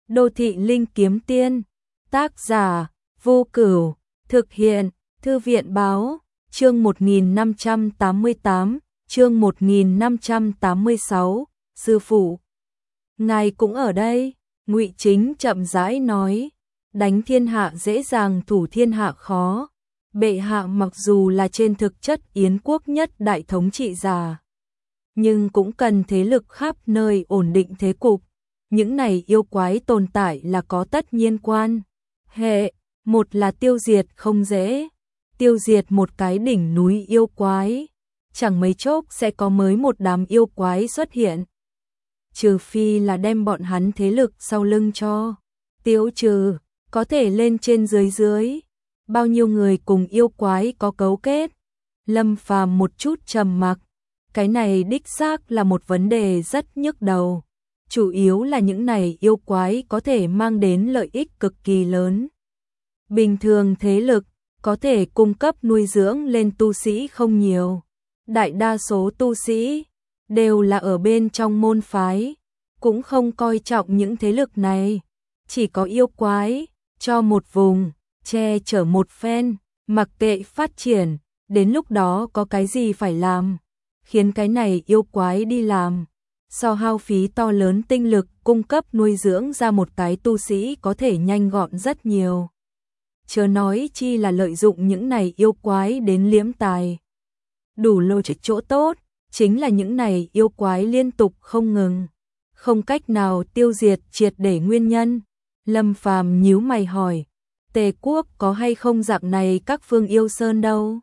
Đô thị linh kiếm tiên, tác giả Vô Cửu, thực hiện Thư viện báo, chương 1588, chương 1586, sư phụ. Ngài cũng ở đây, Ngụy Chính chậm rãi nói, đánh thiên hạ dễ dàng thủ thiên hạ khó. Bệ hạ mặc dù là trên thực chất Yến quốc nhất đại thống trị giả, nhưng cũng cần thế lực khắp nơi ổn định thế cục. Những này yêu quái tồn tại là có tất nhiên quan hệ, một là tiêu diệt không dễ, tiêu diệt một cái đỉnh núi yêu quái, chẳng mấy chốc sẽ có mới một đám yêu quái xuất hiện. Trừ phi là đem bọn hắn thế lực sau lưng cho tiêu trừ, có thể lên trên dưới. Bao nhiêu người cùng yêu quái có cấu kết? Lâm Phàm một chút trầm mặc, cái này đích xác là một vấn đề rất nhức đầu. Chủ yếu là những này yêu quái có thể mang đến lợi ích cực kỳ lớn. Bình thường thế lực có thể cung cấp nuôi dưỡng lên tu sĩ không nhiều. Đại đa số tu sĩ đều là ở bên trong môn phái, cũng không coi trọng những thế lực này. Chỉ có yêu quái, cho một vùng, che chở một phen, mặc kệ phát triển, đến lúc đó có cái gì phải làm, khiến cái này yêu quái đi làm. So hao phí to lớn tinh lực cung cấp nuôi dưỡng ra một cái tu sĩ có thể nhanh gọn rất nhiều. Chớ nói chi là lợi dụng những này yêu quái đến liếm tài. Đủ lô trịch chỗ tốt, chính là những này yêu quái liên tục không ngừng, không cách nào tiêu diệt triệt để nguyên nhân. Lâm Phàm nhíu mày hỏi, Tề quốc có hay không dạng này các phương yêu sơn đâu?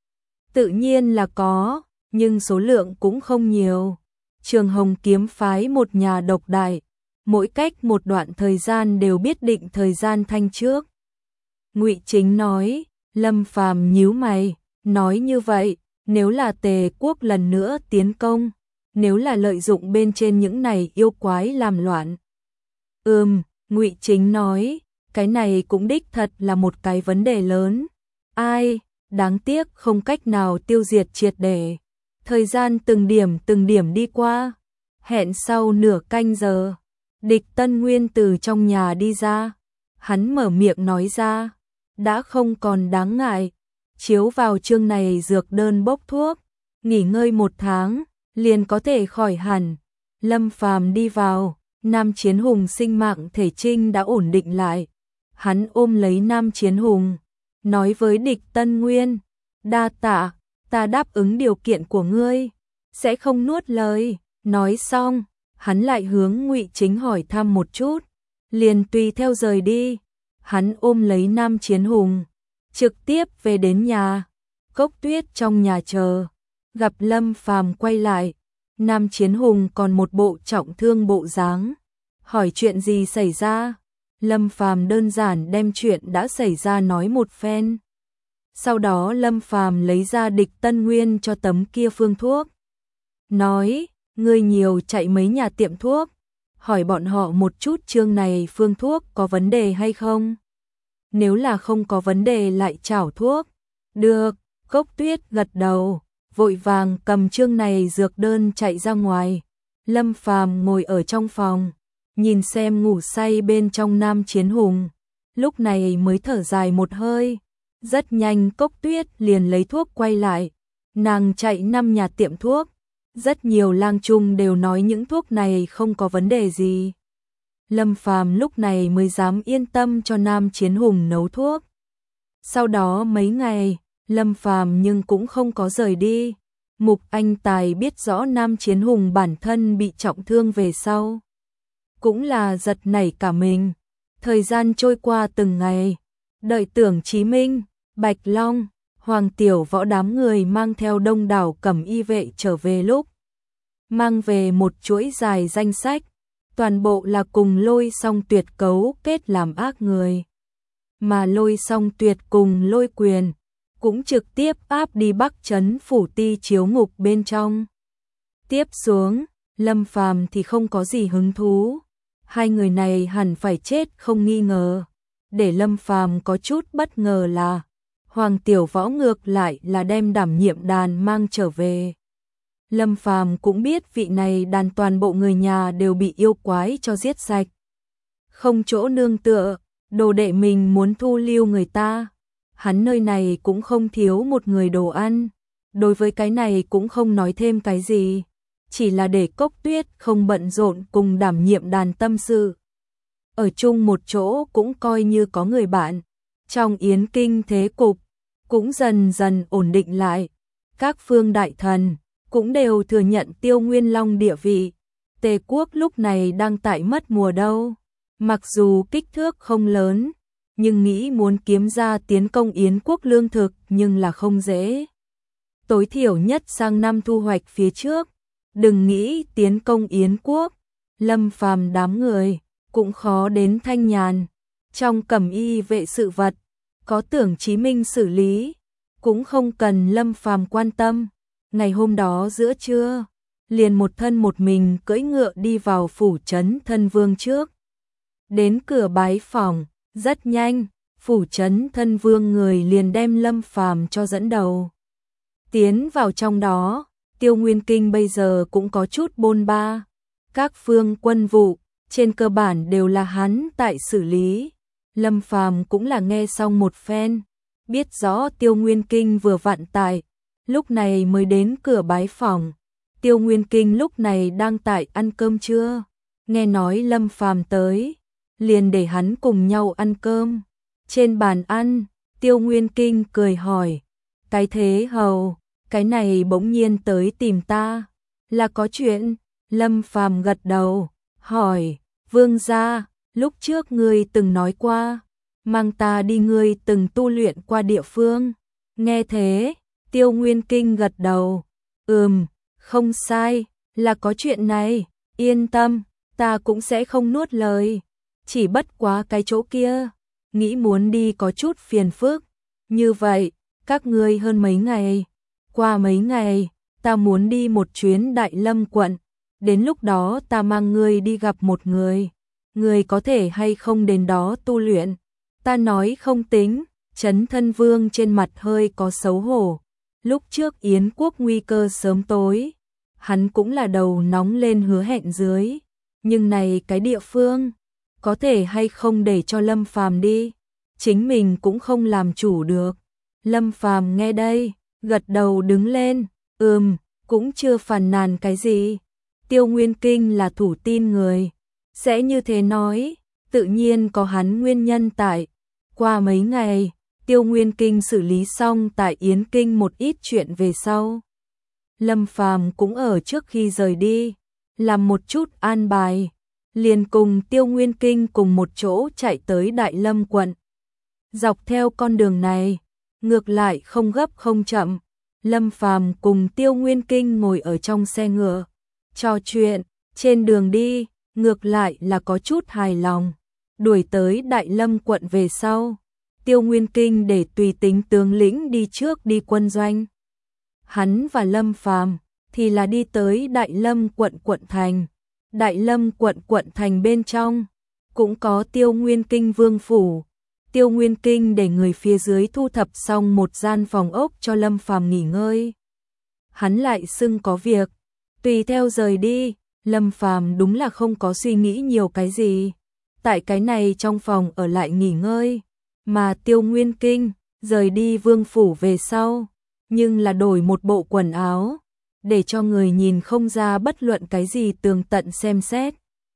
Tự nhiên là có, nhưng số lượng cũng không nhiều. Trường Hồng kiếm phái một nhà độc đại, mỗi cách một đoạn thời gian đều biết định thời gian thanh trước. Ngụy Chính nói. Lâm Phàm nhíu mày, nói như vậy, nếu là Tề quốc lần nữa tiến công, nếu là lợi dụng bên trên những này yêu quái làm loạn. Ngụy Chính nói, cái này cũng đích thật là một cái vấn đề lớn. Ai, đáng tiếc không cách nào tiêu diệt triệt để. Thời gian từng điểm đi qua, hẹn sau nửa canh giờ, Địch Tân Nguyên từ trong nhà đi ra. Hắn mở miệng nói ra, đã không còn đáng ngại, chiếu vào chương này dược đơn bốc thuốc, nghỉ ngơi 1 tháng, liền có thể khỏi hẳn. Lâm Phàm đi vào, Nam Chiến Hùng sinh mạng thể trinh đã ổn định lại. Hắn ôm lấy Nam Chiến Hùng, nói với Địch Tân Nguyên, đa tạ, ta đáp ứng điều kiện của ngươi, sẽ không nuốt lời. Nói xong, hắn lại hướng Ngụy Chính hỏi thăm một chút, liền tùy theo rời đi. Hắn ôm lấy Nam Chiến Hùng, trực tiếp về đến nhà. Cốc Tuyết trong nhà chờ, gặp Lâm Phàm quay lại, Nam Chiến Hùng còn một bộ trọng thương bộ dáng, hỏi chuyện gì xảy ra. Lâm Phàm đơn giản đem chuyện đã xảy ra nói một phen. Sau đó Lâm Phàm lấy ra Địch Tân Nguyên cho tấm kia phương thuốc. Nói, ngươi nhiều chạy mấy nhà tiệm thuốc, hỏi bọn họ một chút chương này phương thuốc có vấn đề hay không. Nếu là không có vấn đề lại trảo thuốc. Được, Cốc Tuyết gật đầu, vội vàng cầm chương này dược đơn chạy ra ngoài. Lâm Phàm ngồi ở trong phòng, nhìn xem ngủ say bên trong Nam Chiến Hùng, lúc này mới thở dài một hơi. Rất nhanh Cốc Tuyết liền lấy thuốc quay lại, nàng chạy 5 nhà tiệm thuốc, rất nhiều lang trung đều nói những thuốc này không có vấn đề gì. Lâm Phàm lúc này mới dám yên tâm cho Nam Chiến Hùng nấu thuốc. Sau đó mấy ngày, Lâm Phàm nhưng cũng không có rời đi. Mục Anh Tài biết rõ Nam Chiến Hùng bản thân bị trọng thương về sau, cũng là giật nảy cả mình. Thời gian trôi qua từng ngày, đợi Tưởng Chí Minh, Bạch Long, Hoàng Tiểu Võ đám người mang theo đông đảo cẩm y vệ trở về lúc, mang về một chuỗi dài danh sách, toàn bộ là cùng Lôi Song Tuyệt cấu kết làm ác người. Mà Lôi Song Tuyệt cùng Lôi Quyền cũng trực tiếp áp đi Bắc Trấn phủ ti chiếu ngục bên trong. Tiếp xuống, Lâm Phàm thì không có gì hứng thú. Hai người này hẳn phải chết không nghi ngờ. Để Lâm Phàm có chút bất ngờ là Hoàng Tiểu Võ ngược lại là đem đảm nhiệm đàn mang trở về. Lâm Phàm cũng biết vị này đàn toàn bộ người nhà đều bị yêu quái cho giết sạch. không chỗ nương tựa, đồ đệ mình muốn thu lưu người ta. Hắn nơi này cũng không thiếu một người đồ ăn, đối với cái này cũng không nói thêm cái gì, chỉ là để Cốc Tuyết không bận rộn cùng đảm nhiệm đàn tâm sự. Ở chung một chỗ cũng coi như có người bạn. Trong Yến Kinh thế cục cũng dần dần ổn định lại, các phương đại thần cũng đều thừa nhận Tiêu Nguyên Long địa vị. Tề quốc lúc này đang tại mất mùa đâu, mặc dù kích thước không lớn, nhưng nghĩ muốn kiếm ra tiến công Yến quốc lương thực nhưng là không dễ. Tối thiểu nhất sang năm thu hoạch phía trước, đừng nghĩ tiến công Yến quốc, Lâm Phàm đám người cũng khó đến thanh nhàn. Trong cẩm y vệ sự vật, có Tưởng Chí Minh xử lý, cũng không cần Lâm Phàm quan tâm. Ngày hôm đó giữa trưa, liền một thân một mình cưỡi ngựa đi vào phủ trấn thân vương trước. Đến cửa bái phòng, rất nhanh, phủ trấn thân vương người liền đem Lâm Phàm cho dẫn đầu. Tiến vào trong đó, Tiêu Nguyên Kinh bây giờ cũng có chút bôn ba. Các phương quân vụ, trên cơ bản đều là hắn tại xử lý. Lâm Phàm cũng là nghe xong một phen, biết rõ Tiêu Nguyên Kinh vừa vặn tại, lúc này mới đến cửa bái phòng. Tiêu Nguyên Kinh lúc này đang tại ăn cơm trưa, nghe nói Lâm Phàm tới, liền để hắn cùng nhau ăn cơm. Trên bàn ăn, Tiêu Nguyên Kinh cười hỏi, cái thế hầu, cái này bỗng nhiên tới tìm ta, là có chuyện? Lâm Phàm gật đầu, hỏi, vương gia, lúc trước ngươi từng nói qua, mang ta đi ngươi từng tu luyện qua địa phương. Nghe thế, Tiêu Nguyên Kinh gật đầu, không sai, là có chuyện này, yên tâm, ta cũng sẽ không nuốt lời, chỉ bất quá cái chỗ kia, nghĩ muốn đi có chút phiền phức. Như vậy, các ngươi hơn mấy ngày, qua mấy ngày, ta muốn đi một chuyến Đại Lâm quận, đến lúc đó ta mang ngươi đi gặp một người, ngươi có thể hay không đến đó tu luyện? Ta nói không tính. Trấn Thân Vương trên mặt hơi có xấu hổ, lúc trước Yến quốc nguy cơ sớm tối, hắn cũng là đầu nóng lên hứa hẹn dưới, nhưng này cái địa phương, có thể hay không để cho Lâm Phàm đi, chính mình cũng không làm chủ được. Lâm Phàm nghe đây, gật đầu đứng lên, cũng chưa phàn nàn cái gì. Tiêu Nguyên Kinh là thủ tin người, sẽ như thế nói, tự nhiên có hắn nguyên nhân tại. Qua mấy ngày, Tiêu Nguyên Kinh xử lý xong tại Yến Kinh một ít chuyện về sau. Lâm Phàm cũng ở trước khi rời đi, làm một chút an bài, liền cùng Tiêu Nguyên Kinh cùng một chỗ chạy tới Đại Lâm quận. Dọc theo con đường này, ngược lại không gấp không chậm, Lâm Phàm cùng Tiêu Nguyên Kinh ngồi ở trong xe ngựa, trò chuyện, trên đường đi, ngược lại là có chút hài lòng. Đuổi tới Đại Lâm quận về sau, Tiêu Nguyên Kinh để tùy tính tướng lĩnh đi trước đi quân doanh. Hắn và Lâm Phàm thì là đi tới Đại Lâm quận quận thành. Đại Lâm quận quận thành bên trong cũng có Tiêu Nguyên Kinh vương phủ. Tiêu Nguyên Kinh để người phía dưới thu thập xong một gian phòng ốc cho Lâm Phàm nghỉ ngơi. Hắn lại xưng có việc, tùy theo rời đi. Lâm Phàm đúng là không có suy nghĩ nhiều cái gì, tại cái này trong phòng ở lại nghỉ ngơi. Mà Tiêu Nguyên Kinh rời đi vương phủ về sau, nhưng là đổi một bộ quần áo, để cho người nhìn không ra bất luận cái gì tường tận xem xét.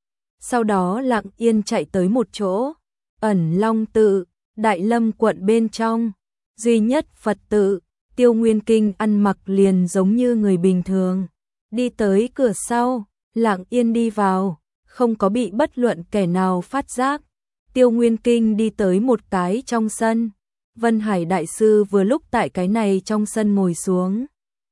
Sau đó lặng yên chạy tới một chỗ, Ẩn Long tự, Đại Lâm quận bên trong, duy nhất Phật tự. Tiêu Nguyên Kinh ăn mặc liền giống như người bình thường, đi tới cửa sau, lặng yên đi vào, không có bị bất luận kẻ nào phát giác. Tiêu Nguyên Kinh đi tới một cái trong sân, Vân Hải Đại Sư vừa lúc tại cái này trong sân ngồi xuống.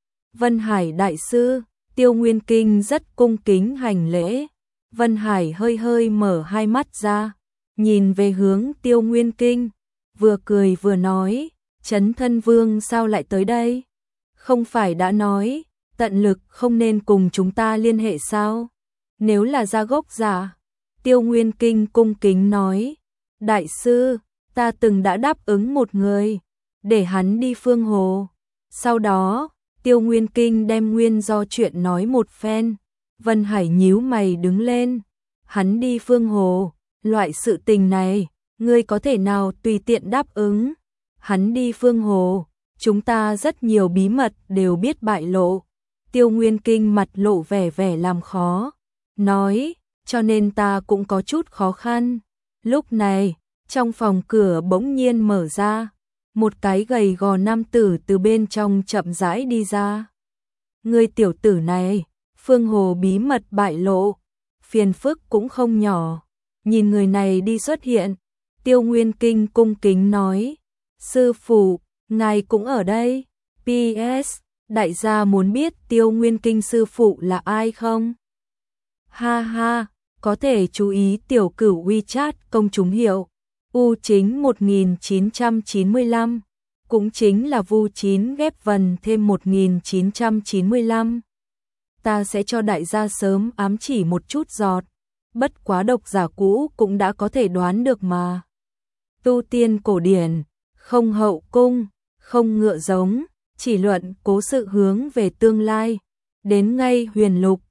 Vân Hải Đại Sư, Tiêu Nguyên Kinh rất cung kính hành lễ. Vân Hải hơi hơi mở hai mắt ra, nhìn về hướng Tiêu Nguyên Kinh, vừa cười vừa nói, Trấn Thân Vương sao lại tới đây? Không phải đã nói, tận lực không nên cùng chúng ta liên hệ sao? Nếu là ra gốc giả. Tiêu Nguyên Kinh cung kính nói, Đại sư, ta từng đã đáp ứng một người, để hắn đi Phương Hồ. Sau đó, Tiêu Nguyên Kinh đem nguyên do chuyện nói một phen. Vân Hải nhíu mày đứng lên, hắn đi Phương Hồ, Loại sự tình này, ngươi có thể nào tùy tiện đáp ứng? Hắn đi Phương Hồ, chúng ta rất nhiều bí mật đều biết bại lộ. Tiêu Nguyên Kinh mặt lộ vẻ làm khó, nói, cho nên ta cũng có chút khó khăn. Lúc này, trong phòng cửa bỗng nhiên mở ra, một cái gầy gò nam tử từ bên trong chậm rãi đi ra. Người tiểu tử này, Phương Hồ bí mật bại lộ, phiền phức cũng không nhỏ. Nhìn người này đi xuất hiện, Tiêu Nguyên Kinh cung kính nói, sư phụ, ngài cũng ở đây. PS, đại gia muốn biết Tiêu Nguyên Kinh sư phụ là ai không? Ha ha, có thể chú ý tiểu cửu WeChat công chúng hiệu, U chính 1995, cũng chính là Vu 9 ghép vần thêm 1995. Ta sẽ cho đại gia sớm ám chỉ một chút giọt, bất quá độc giả cũ cũng đã có thể đoán được mà. Tu tiên cổ điển, không hậu cung, không ngựa giống, chỉ luận cố sự hướng về tương lai, đến ngay huyền lục,